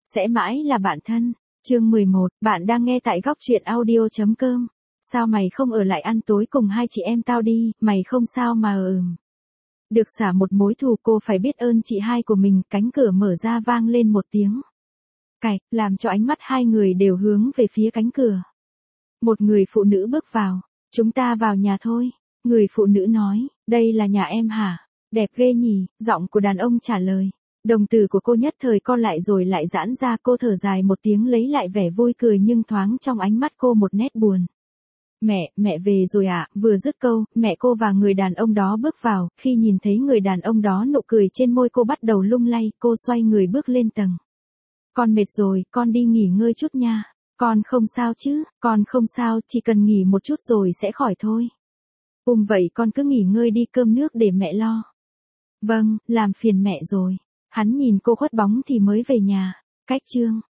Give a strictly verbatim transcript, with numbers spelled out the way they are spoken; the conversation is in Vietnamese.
Sẽ mãi là bạn thân. Chương mười một, bạn đang nghe tại góc truyện audio.com. Sao mày không ở lại ăn tối cùng hai chị em tao đi, mày không sao mà ừm. Được xả một mối thù, cô phải biết ơn chị hai của mình. Cánh cửa mở ra vang lên một tiếng cạch, làm cho ánh mắt hai người đều hướng về phía cánh cửa. Một người phụ nữ bước vào. Chúng ta vào nhà thôi. Người phụ nữ nói, đây là nhà em hả? Đẹp ghê nhỉ, giọng của đàn ông trả lời. Đồng tử của cô nhất thời co lại rồi lại giãn ra, cô thở dài một tiếng lấy lại vẻ vui cười nhưng thoáng trong ánh mắt cô một nét buồn. Mẹ, mẹ về rồi ạ, à? Vừa dứt câu, mẹ cô và người đàn ông đó bước vào, khi nhìn thấy người đàn ông đó nụ cười trên môi cô bắt đầu lung lay, cô xoay người bước lên tầng. Con mệt rồi, con đi nghỉ ngơi chút nha. Con không sao chứ, con không sao, chỉ cần nghỉ một chút rồi sẽ khỏi thôi. Ừm vậy con cứ nghỉ ngơi đi, cơm nước để mẹ lo. Vâng, làm phiền mẹ rồi. Hắn nhìn cô khuất bóng thì mới về nhà. Cách chương